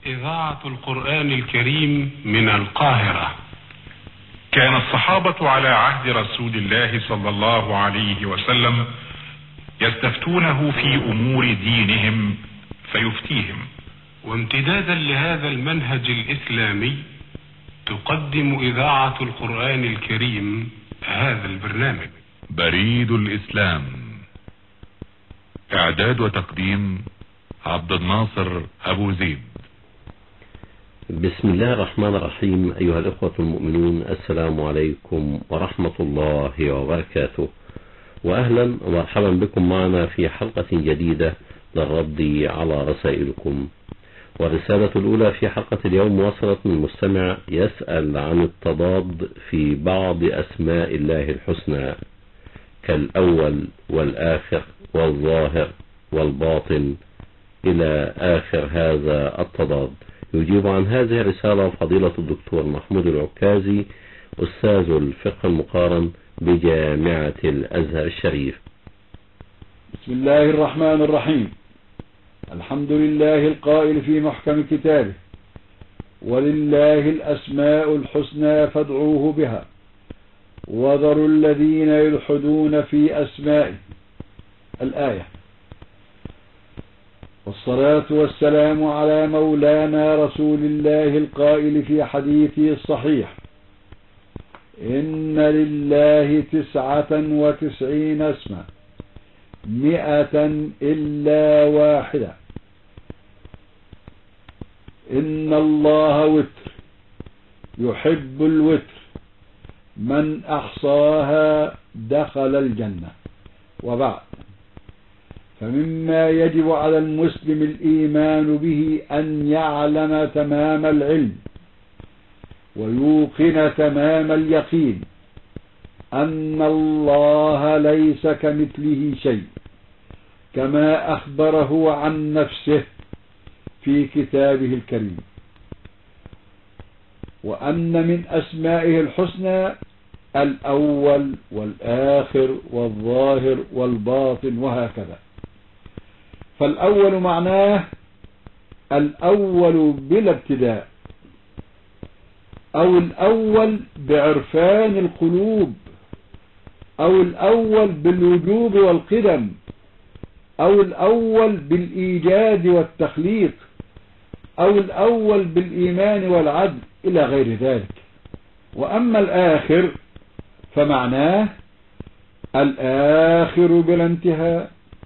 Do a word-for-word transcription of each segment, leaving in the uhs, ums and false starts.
إذاعة القرآن الكريم من القاهرة. كان الصحابة على عهد رسول الله صلى الله عليه وسلم يستفتونه في أمور دينهم فيفتيهم، وامتدادا لهذا المنهج الإسلامي تقدم إذاعة القرآن الكريم هذا البرنامج. بريد الإسلام، إعداد وتقديم عبد الناصر أبو زيد. بسم الله الرحمن الرحيم. أيها الإخوة المؤمنون، السلام عليكم ورحمة الله وبركاته، وأهلا ومرحبا بكم معنا في حلقة جديدة للرد على رسائلكم. والرسالة الأولى في حلقة اليوم وصلت من مستمع يسأل عن التضاد في بعض أسماء الله الحسنى كالأول والآخر والظاهر والباطن إلى آخر هذا التضاد. يجيب عن هذه الرسالة فضيلة الدكتور محمود العكازي، أستاذ الفقه المقارن بجامعة الأزهر الشريف. بسم الله الرحمن الرحيم. الحمد لله القائل في محكم كتابه: ولله الأسماء الحسنى فادعوه بها وذروا الذين يلحدون في أسمائه. الآية. والصلاة والسلام على مولانا رسول الله القائل في حديثه الصحيح: إن لله تسعة وتسعين اسما مئة إلا واحدة، إن الله وتر يحب الوتر، من أحصاها دخل الجنة. وبعد، فمما يجب على المسلم الإيمان به أن يعلم تمام العلم ويوقن تمام اليقين أن الله ليس كمثله شيء، كما أخبره عن نفسه في كتابه الكريم، وأن من أسمائه الحسنى الأول والآخر والظاهر والباطن وهكذا. فالأول معناه الأول بلا ابتداء، أو الأول بعرفان القلوب، أو الأول بالوجوب والقدم، أو الأول بالإيجاد والتخليق، أو الأول بالإيمان والعدل إلى غير ذلك. وأما الآخر فمعناه الآخر بلا انتهاء،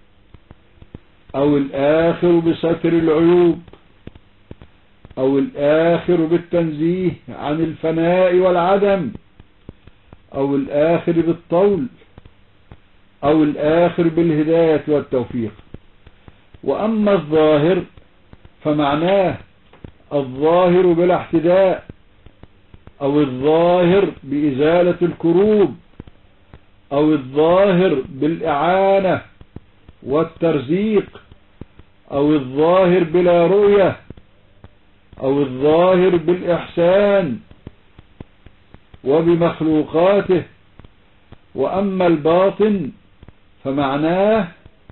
أو الآخر بستر العيوب، أو الآخر بالتنزيه عن الفناء والعدم، أو الآخر بالطول، أو الآخر بالهداية والتوفيق. وأما الظاهر فمعناه الظاهر بلا احتداء، أو الظاهر بإزالة الكروب، أو الظاهر بالإعانة والترزيق، أو الظاهر بلا رؤية، أو الظاهر بالإحسان وبمخلوقاته. وأما الباطن فمعناه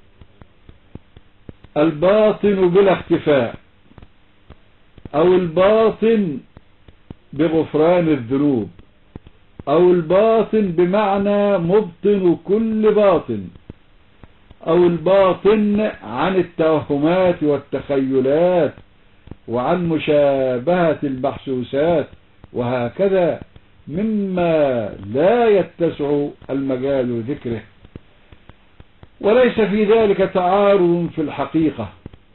الباطن بلا اختفاء، أو الباطن بغفران الذنوب، أو الباطن بمعنى مبطن كل باطن، أو الباطن عن التوهمات والتخيلات وعن مشابهة المحسوسات، وهكذا مما لا يتسع المجال ذكره. وليس في ذلك تعارض في الحقيقة،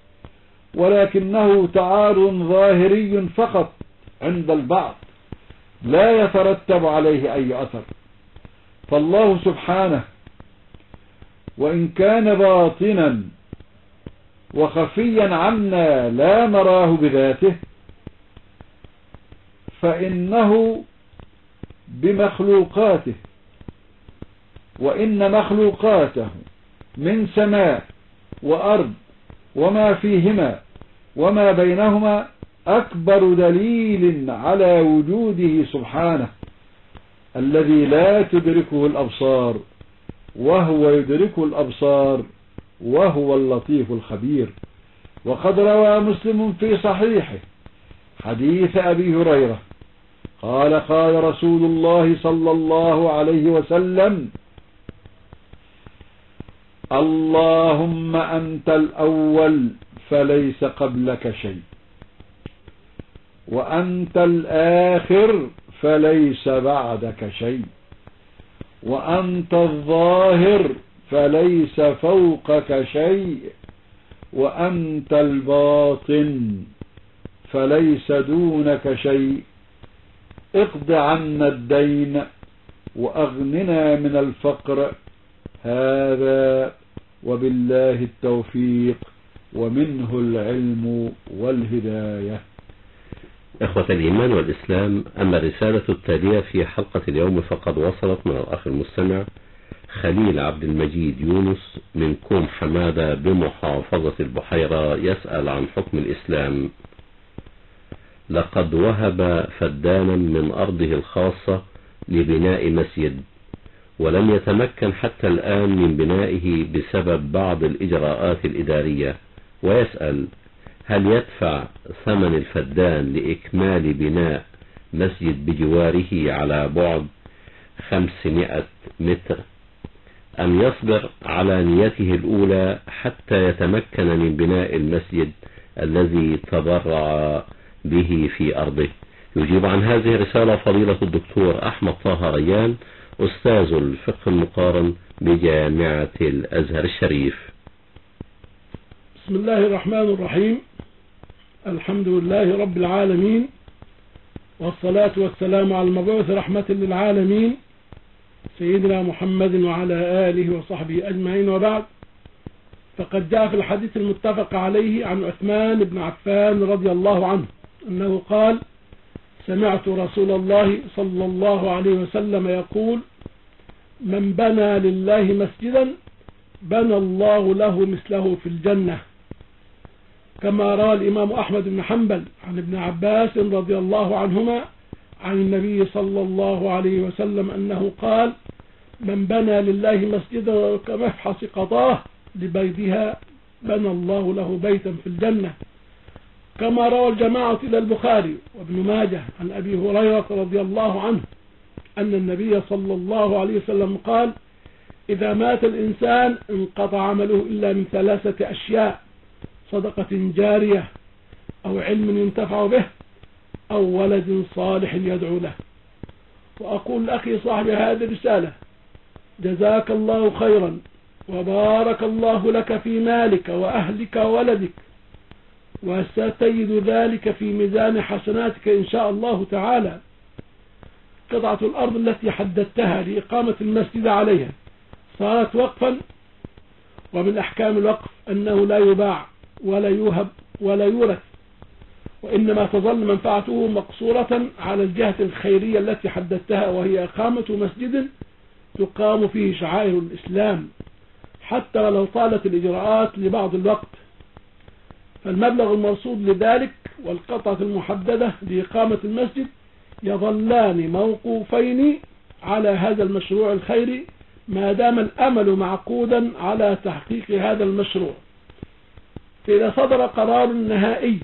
ولكنه تعارض ظاهري فقط عند البعض لا يترتب عليه أي أثر. فالله سبحانه وإن كان باطنا وخفيا عنا لا نراه بذاته، فإنه بمخلوقاته، وإن مخلوقاته من سماء وأرض وما فيهما وما بينهما أكبر دليل على وجوده سبحانه، الذي لا تدركه الأبصار وهو يدرك الأبصار وهو اللطيف الخبير. وقد روى مسلم في صحيحه حديث أبي هريرة قال قال رسول الله صلى الله عليه وسلم: اللهم أنت الأول فليس قبلك شيء، وأنت الآخر فليس بعدك شيء، وأنت الظاهر فليس فوقك شيء، وأنت الباطن فليس دونك شيء، اقض عنا الدين وأغننا من الفقر. هذا وبالله التوفيق ومنه العلم والهداية. إخوة الإيمان والإسلام، أما الرسالة التالية في حلقة اليوم فقد وصلت من الأخ المستمع خليل عبد المجيد يونس من كوم حمادة بمحافظة البحيرة، يسأل عن حكم الإسلام. لقد وهب فدانا من أرضه الخاصة لبناء مسجد، ولم يتمكن حتى الآن من بنائه بسبب بعض الإجراءات الإدارية، ويسأل: هل يدفع ثمن الفدان لإكمال بناء مسجد بجواره على بعد خمسمائة متر، أم يصبر على نيته الأولى حتى يتمكن من بناء المسجد الذي تبرع به في أرضه؟ يجيب عن هذه الرسالة فضيلة الدكتور أحمد طه ريان، أستاذ الفقه المقارن بجامعة الأزهر الشريف. بسم الله الرحمن الرحيم. الحمد لله رب العالمين، والصلاة والسلام على المبعوث رحمة للعالمين سيدنا محمد وعلى آله وصحبه أجمعين، وبعد. فقد جاء في الحديث المتفق عليه عن عثمان بن عفان رضي الله عنه أنه قال: سمعت رسول الله صلى الله عليه وسلم يقول: من بنى لله مسجدا بنى الله له مثله في الجنة. كما روى الإمام أحمد بن حنبل عن ابن عباس رضي الله عنهما عن النبي صلى الله عليه وسلم أنه قال: من بنى لله مسجدا كمفحص قضاه لبيتها بنى الله له بيتا في الجنة. كما روى الجماعة إلى البخاري وابن ماجه عن أبي هريرة رضي الله عنه أن النبي صلى الله عليه وسلم قال: إذا مات الإنسان انقطع عمله إلا من ثلاثة أشياء: صدقة جارية، أو علم ينتفع به، أو ولد صالح يدعو له. وأقول لأخي صاحب هذه الرسالة: جزاك الله خيرا، وبارك الله لك في مالك وأهلك وولدك، وستجد ذلك في ميزان حسناتك إن شاء الله تعالى. قطعة الأرض التي حددتها لإقامة المسجد عليها صارت وقفا، ومن أحكام الوقف أنه لا يباع ولا يوهب ولا يورث، وإنما تظل منفعته مقصورة على الجهة الخيرية التي حددتها، وهي إقامة مسجد تقام فيه شعائر الإسلام، حتى ولو طالت الإجراءات لبعض الوقت. فالمبلغ المرصود لذلك والقطعة المحددة لإقامة المسجد يظلان موقوفين على هذا المشروع الخيري ما دام الأمل معقودا على تحقيق هذا المشروع. فإذا صدر قرار نهائي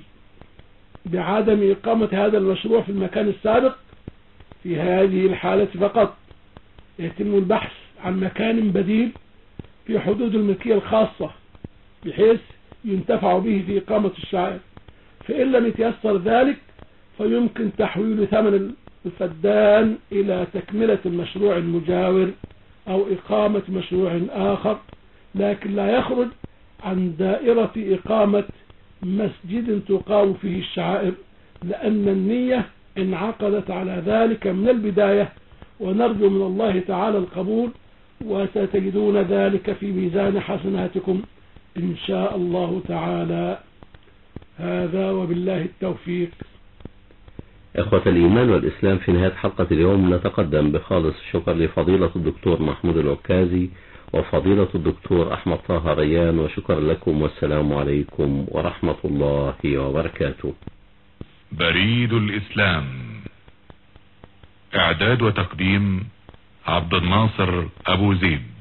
بعدم إقامة هذا المشروع في المكان السابق، في هذه الحالة فقط يتم البحث عن مكان بديل في حدود الملكية الخاصة بحيث ينتفع به في إقامة الشعائر. فإن لم يتيسر ذلك فيمكن تحويل ثمن الفدان إلى تكملة المشروع المجاور أو إقامة مشروع آخر، لكن لا يخرج عن دائرة إقامة مسجد تقام فيه الشعائر، لأن النية انعقدت على ذلك من البداية، ونرجو من الله تعالى القبول، وستجدون ذلك في ميزان حسناتكم إن شاء الله تعالى. هذا وبالله التوفيق. إخوة الإيمان والإسلام، في نهاية حلقة اليوم نتقدم بخالص الشكر لفضيلة الدكتور محمود العكازي وفضيلة الدكتور أحمد طه ريان، وشكرا لكم، والسلام عليكم ورحمة الله وبركاته. بريد الإسلام، إعداد وتقديم عبد الناصر أبو زيد.